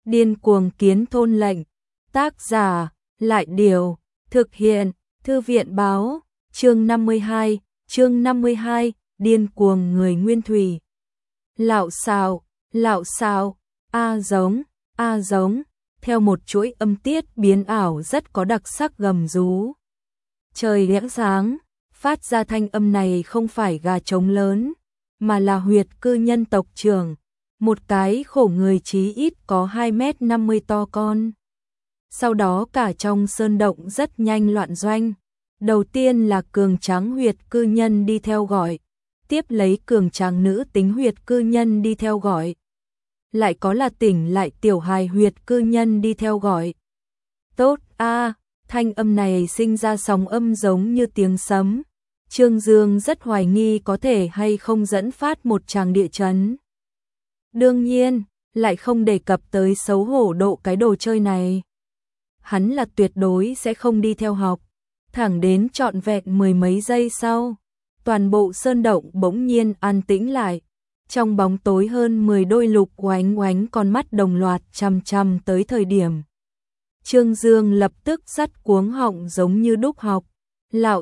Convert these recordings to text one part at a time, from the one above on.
Điên cuồng kiến thôn lệnh. Tác giả, Lại Điều. Thực hiện, Thư viện báo. Chương 52, điên cuồng người Nguyên Thủy. Lạo xào, a giống, theo một chuỗi âm tiết biến ảo rất có đặc sắc gầm rú. Trời lẽng sáng, phát ra thanh âm này không phải gà trống lớn, mà là huyệt cư nhân tộc trưởng, một cái khổ người chí ít có 2,50 m to con. Sau đó cả trong sơn động rất nhanh loạn doanh. Đầu tiên là cường tráng huyệt cư nhân đi theo gọi, tiếp lấy cường tráng nữ tính huyệt cư nhân đi theo gọi. Lại có là tỉnh lại tiểu hài huyệt cư nhân đi theo gọi. Tốt a, thanh âm này sinh ra sóng âm giống như tiếng sấm. Trương Dương rất hoài nghi có thể hay không dẫn phát một tràng địa chấn. Đương nhiên, lại không đề cập tới xấu hổ độ cái đồ chơi này. Hắn là tuyệt đối sẽ không đi theo học. Thẳng đến trọn vẹn mười mấy giây sau, toàn bộ sơn động bỗng nhiên an tĩnh lại. Trong bóng tối hơn 10 đôi lục oánh oánh con mắt đồng loạt chằm chằm tới thời điểm. Trương Dương lập tức dắt cuống họng giống như đúc học. Lạo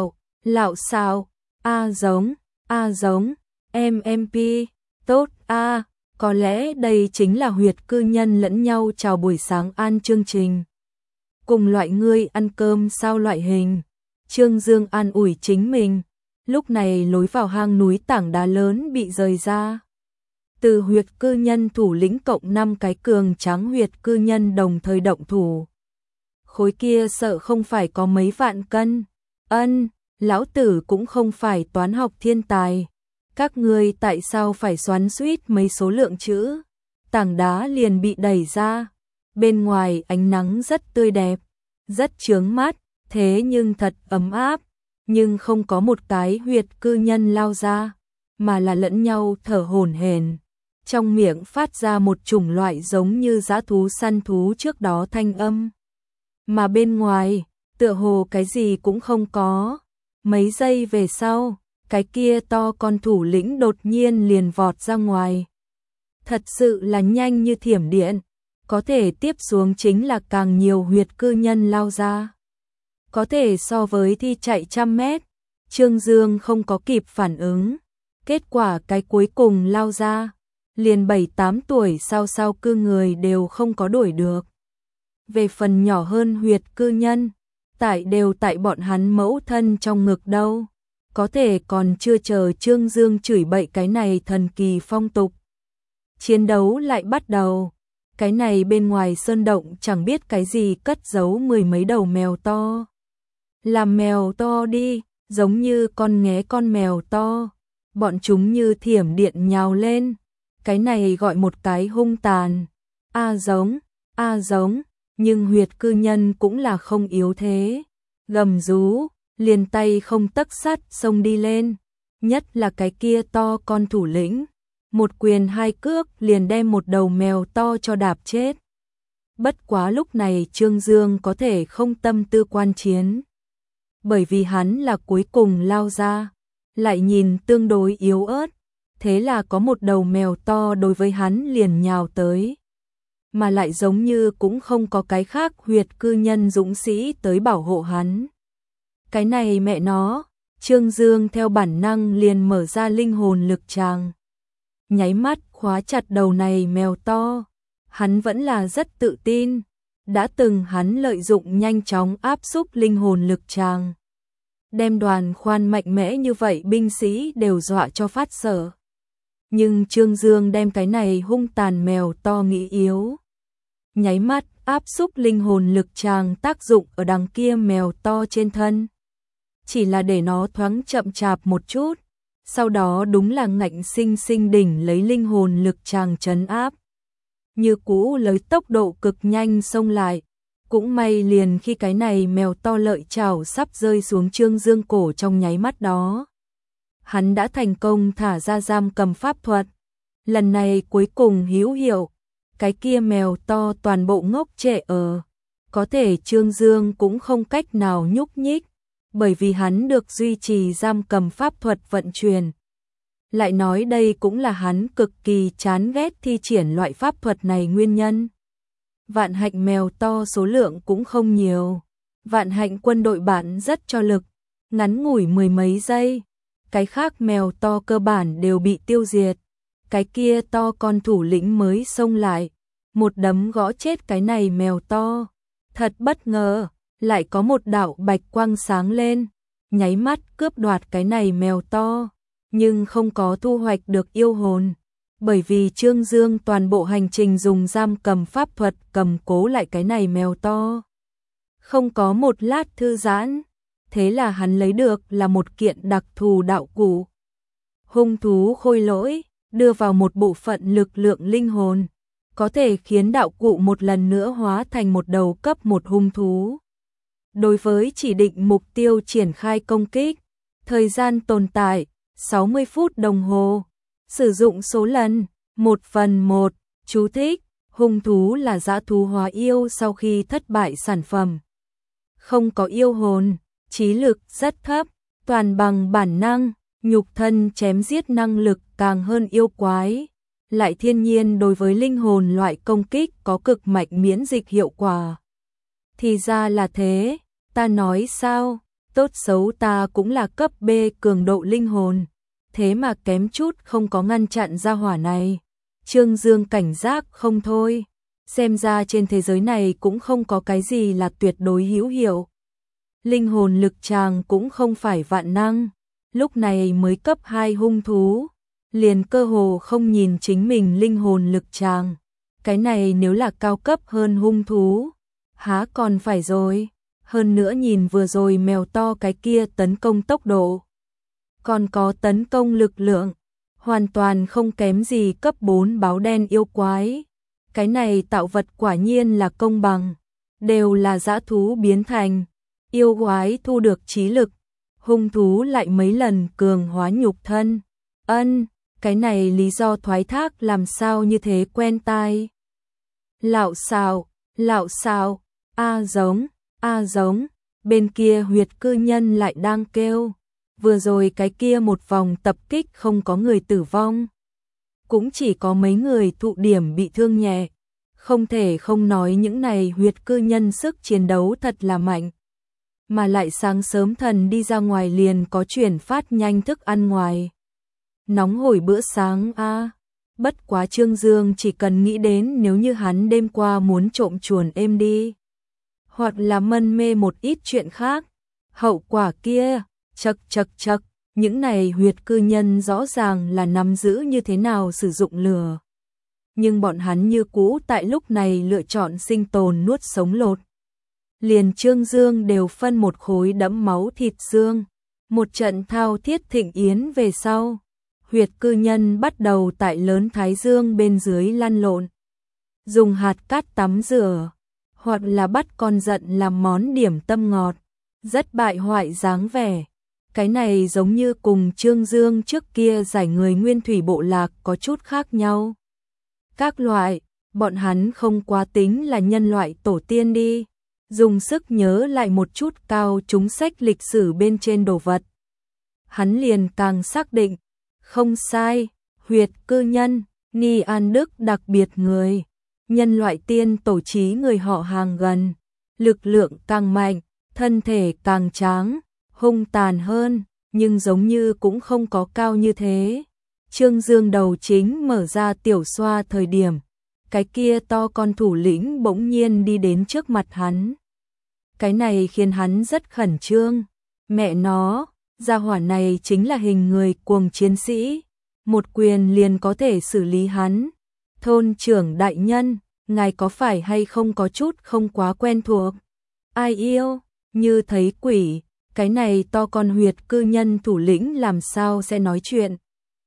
xào, a giống, MMP, tốt a, có lẽ đây chính là huyệt cư nhân lẫn nhau chào buổi sáng an chương trình. Cùng loại ngươi ăn cơm sao loại hình. Trương Dương an ủi chính mình. Lúc này lối vào hang núi tảng đá lớn bị rời ra. Từ huyệt cư nhân thủ lĩnh cộng 5 cái cường tráng huyệt cư nhân đồng thời động thủ. Khối kia sợ không phải có mấy vạn cân. Lão tử cũng không phải toán học thiên tài. Các ngươi tại sao phải xoắn xuýt mấy số lượng chữ? Tảng đá liền bị đẩy ra. Bên ngoài ánh nắng rất tươi đẹp, rất chướng mắt, thế nhưng thật ấm áp. Nhưng không có một cái huyệt cư nhân lao ra, mà là lẫn nhau thở hổn hển. Trong miệng phát ra một chủng loại giống như dã thú săn thú trước đó thanh âm. Mà bên ngoài, tựa hồ cái gì cũng không có. Mấy giây về sau, cái kia to con thủ lĩnh đột nhiên liền vọt ra ngoài. Thật sự là nhanh như thiểm điện. Có thể tiếp xuống chính là càng nhiều huyệt cư nhân lao ra. Có thể so với thi chạy 100 mét. Trương Dương không có kịp phản ứng. Kết quả cái cuối cùng lao ra. Liền 7-8 tuổi sao cư người đều không có đuổi được. Về phần nhỏ hơn huyệt cư nhân, đều tại bọn hắn mẫu thân trong ngực đâu. Có thể còn chưa chờ Trương Dương chửi bậy cái này thần kỳ phong tục. Chiến đấu lại bắt đầu. Cái này bên ngoài sơn động chẳng biết cái gì cất giấu mười mấy đầu mèo to. Làm mèo to đi, giống như con nghé con mèo to. Bọn chúng như thiểm điện nhào lên. Cái này gọi một cái hung tàn. A giống, nhưng huyệt cư nhân cũng là không yếu thế. Gầm rú, liền tay không tấc sắt xông đi lên. Nhất là cái kia to con thủ lĩnh. Một quyền hai cước liền đem một đầu mèo to cho đạp chết. Bất quá lúc này Trương Dương có thể không tâm tư quan chiến. Bởi vì hắn là cuối cùng lao ra, lại nhìn tương đối yếu ớt. Thế là có một đầu mèo to đối với hắn liền nhào tới. Mà lại giống như cũng không có cái khác huyệt cư nhân dũng sĩ tới bảo hộ hắn. Cái này mẹ nó, Trương Dương theo bản năng liền mở ra linh hồn lực tràng. Nháy mắt khóa chặt đầu này mèo to. Hắn vẫn là rất tự tin. Đã từng hắn lợi dụng nhanh chóng áp xúc linh hồn lực tràng. Đem đoàn khoan mạnh mẽ như vậy binh sĩ đều dọa cho phát sợ. Nhưng Trương Dương đem cái này hung tàn mèo to nghĩ yếu. Nháy mắt áp xúc linh hồn lực tràng tác dụng ở đằng kia mèo to trên thân. Chỉ là để nó thoáng chậm chạp một chút. Sau đó đúng là ngạnh sinh sinh đỉnh lấy linh hồn lực tràng trấn áp. Như cũ lấy tốc độ cực nhanh xông lại. Cũng may liền khi cái này mèo to lợi chảo sắp rơi xuống Trương Dương cổ trong nháy mắt đó. Hắn đã thành công thả ra giam cầm pháp thuật. Lần này cuối cùng hữu hiệu. Cái kia mèo to toàn bộ ngốc trệ ở. Có thể Trương Dương cũng không cách nào nhúc nhích. Bởi vì hắn được duy trì giam cầm pháp thuật vận chuyển. Lại nói đây cũng là hắn cực kỳ chán ghét thi triển loại pháp thuật này nguyên nhân. Vạn Hạnh mèo to số lượng cũng không nhiều. Vạn Hạnh quân đội bản rất cho lực, ngắn ngủi mười mấy giây, cái khác mèo to cơ bản đều bị tiêu diệt. Cái kia to con thủ lĩnh mới xông lại, một đấm gõ chết cái này mèo to. Thật bất ngờ, lại có một đạo bạch quang sáng lên, nháy mắt cướp đoạt cái này mèo to, nhưng không có thu hoạch được yêu hồn, bởi vì Trương Dương toàn bộ hành trình dùng giam cầm pháp thuật cầm cố lại cái này mèo to. Không có một lát thư giãn, thế là hắn lấy được là một kiện đặc thù đạo cụ. Hung thú khôi lỗi, đưa vào một bộ phận lực lượng linh hồn, có thể khiến đạo cụ một lần nữa hóa thành một đầu cấp một hung thú. Đối với chỉ định mục tiêu triển khai công kích, thời gian tồn tại 60 phút đồng hồ, sử dụng số lần 1/1, chú thích, hung thú là dã thú hóa yêu sau khi thất bại sản phẩm. Không có yêu hồn, trí lực rất thấp, toàn bằng bản năng, nhục thân chém giết năng lực càng hơn yêu quái, lại thiên nhiên đối với linh hồn loại công kích có cực mạnh miễn dịch hiệu quả. Thì ra là thế, ta nói sao, tốt xấu ta cũng là cấp B cường độ linh hồn, thế mà kém chút không có ngăn chặn ra hỏa này. Trương Dương cảnh giác không thôi, xem ra trên thế giới này cũng không có cái gì là tuyệt đối hữu hiệu. Linh hồn lực tràng cũng không phải vạn năng, lúc này mới cấp 2 hung thú, liền cơ hồ không nhìn chính mình linh hồn lực tràng. Cái này nếu là cao cấp hơn hung thú, há còn phải rồi, hơn nữa nhìn vừa rồi mèo to cái kia tấn công tốc độ, còn có tấn công lực lượng, hoàn toàn không kém gì cấp 4 báo đen yêu quái. Cái này tạo vật quả nhiên là công bằng, đều là dã thú biến thành, yêu quái thu được trí lực, hung thú lại mấy lần cường hóa nhục thân. Cái này lý do thoái thác làm sao như thế quen tai. Lạo xào, a giống, bên kia huyệt cư nhân lại đang kêu. Vừa rồi cái kia một vòng tập kích không có người tử vong, cũng chỉ có mấy người thụ điểm bị thương nhẹ. Không thể không nói những này huyệt cư nhân sức chiến đấu thật là mạnh. Mà lại sáng sớm thần đi ra ngoài liền có chuyển phát nhanh thức ăn ngoài. Nóng hổi bữa sáng a. Bất quá Trương Dương chỉ cần nghĩ đến nếu như hắn đêm qua muốn trộm chuồn êm đi, hoặc là mân mê một ít chuyện khác, hậu quả kia, chật, những này huyệt cư nhân rõ ràng là nắm giữ như thế nào sử dụng lửa. Nhưng bọn hắn như cũ tại lúc này lựa chọn sinh tồn nuốt sống lột. Liền Trương Dương đều phân một khối đẫm máu thịt xương. Một trận thao thiết thịnh yến về sau, huyệt cư nhân bắt đầu tại lớn thái dương bên dưới lăn lộn, dùng hạt cát tắm rửa, hoặc là bắt con giận làm món điểm tâm ngọt, rất bại hoại dáng vẻ. Cái này giống như cùng Trương Dương trước kia giải người nguyên thủy bộ lạc có chút khác nhau. Các loại, bọn hắn không quá tính là nhân loại tổ tiên đi, dùng sức nhớ lại một chút cao chúng sách lịch sử bên trên đồ vật. Hắn liền càng xác định, không sai, huyệt cư nhân, Ni An Đức đặc biệt người, nhân loại tiên tổ trí người họ hàng gần, lực lượng càng mạnh, thân thể càng tráng, hung tàn hơn, nhưng giống như cũng không có cao như thế. Trương Dương đầu chính mở ra tiểu xoa thời điểm, cái kia to con thủ lĩnh bỗng nhiên đi đến trước mặt hắn. Cái này khiến hắn rất khẩn trương, mẹ nó, gia hỏa này chính là hình người cuồng chiến sĩ, một quyền liền có thể xử lý hắn. Thôn trưởng đại nhân, ngài có phải hay không có chút không quá quen thuộc? Ai yêu, như thấy quỷ, cái này to con huyệt cư nhân thủ lĩnh làm sao sẽ nói chuyện?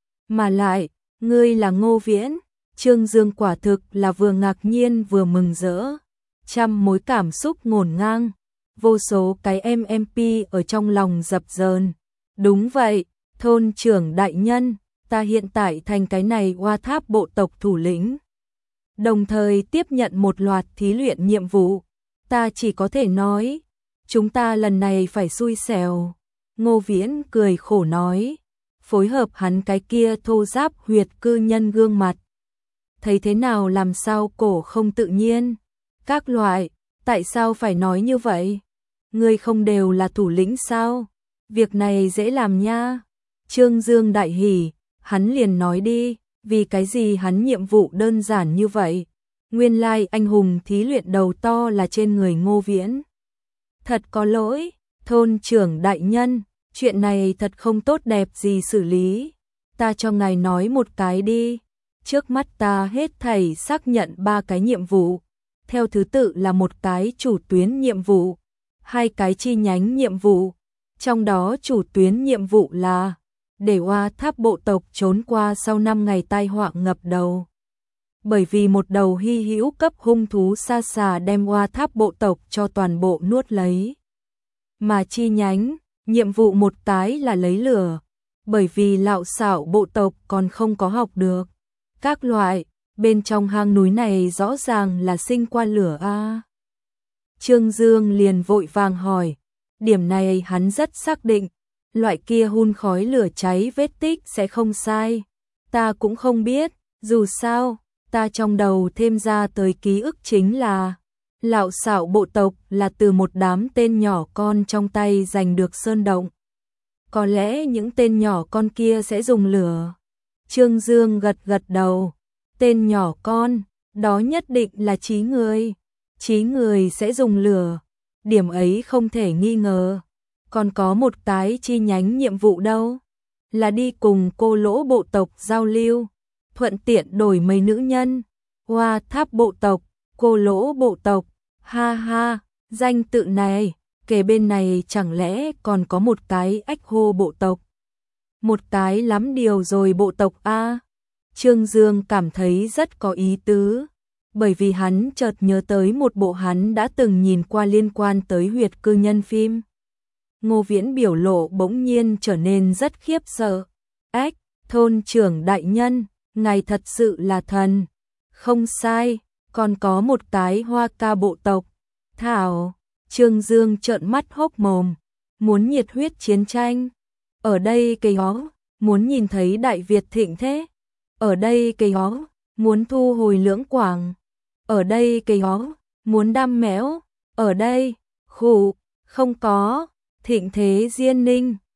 Mà lại, ngươi là Ngô Viễn. Trương Dương quả thực là vừa ngạc nhiên vừa mừng rỡ, trăm mối cảm xúc ngổn ngang, vô số cái MP ở trong lòng dập dờn. Đúng vậy, thôn trưởng đại nhân, ta hiện tại thành cái này Oa Tháp bộ tộc thủ lĩnh, đồng thời tiếp nhận một loạt thí luyện nhiệm vụ. Ta chỉ có thể nói, chúng ta lần này phải xui xẻo. Ngô Viễn cười khổ nói, phối hợp hắn cái kia thô ráp huyệt cư nhân gương mặt. Thấy thế nào làm sao cổ không tự nhiên, Các loại, tại sao phải nói như vậy? Ngươi không đều là thủ lĩnh sao? Việc này dễ làm nha. Trương Dương đại hỉ, hắn liền nói đi, vì cái gì hắn nhiệm vụ đơn giản như vậy? Nguyên lai anh hùng thí luyện đầu to là trên người Ngô Viễn. Thật có lỗi, thôn trưởng đại nhân, chuyện này thật không tốt đẹp gì xử lý. Ta cho ngài nói một cái đi. Trước mắt ta hết thảy xác nhận 3 cái nhiệm vụ. Theo thứ tự là một cái chủ tuyến nhiệm vụ, 2 cái chi nhánh nhiệm vụ. Trong đó chủ tuyến nhiệm vụ là để Oa Tháp bộ tộc trốn qua sau 5 ngày tai họa ngập đầu. Bởi vì một đầu hy hữu cấp hung thú sa xà đem Oa Tháp bộ tộc cho toàn bộ nuốt lấy. Mà chi nhánh, nhiệm vụ một cái là lấy lửa, bởi vì Lạo Xạo bộ tộc còn không có học được. Các loại, bên trong hang núi này rõ ràng là sinh qua lửa a. Trương Dương liền vội vàng hỏi, điểm này hắn rất xác định, loại kia hun khói lửa cháy vết tích sẽ không sai. Ta cũng không biết, dù sao, ta trong đầu thêm ra tới ký ức chính là Lạo Xạo bộ tộc là từ một đám tên nhỏ con trong tay giành được sơn động. Có lẽ những tên nhỏ con kia sẽ dùng lửa. Trương Dương gật gật đầu, tên nhỏ con, đó nhất định là Chí Người. Chí Người sẽ dùng lửa, điểm ấy không thể nghi ngờ. Còn có một cái chi nhánh nhiệm vụ đâu, là đi cùng Cô Lỗ bộ tộc giao lưu, thuận tiện đổi mấy nữ nhân. Oa Tháp bộ tộc, Cô Lỗ bộ tộc, ha ha, danh tự này, kể bên này chẳng lẽ còn có một cái Ách Hô bộ tộc. Một cái lắm điều rồi bộ tộc a. Trương Dương cảm thấy rất có ý tứ, bởi vì hắn chợt nhớ tới một bộ hắn đã từng nhìn qua liên quan tới huyệt cư nhân phim. Ngô Viễn biểu lộ bỗng nhiên trở nên rất khiếp sợ. Ách, thôn trưởng đại nhân, ngài thật sự là thần. Không sai, còn có một cái Hoa Ca bộ tộc. Thảo, Trương Dương trợn mắt hốc mồm, muốn nhiệt huyết chiến tranh. Ở đây cây ó, muốn nhìn thấy Đại Việt thịnh thế. Ở đây cây ó, muốn thu hồi Lưỡng Quảng. Ở đây cây ó, muốn đam méo. Ở đây, khủ, không có, thịnh thế Diên Ninh.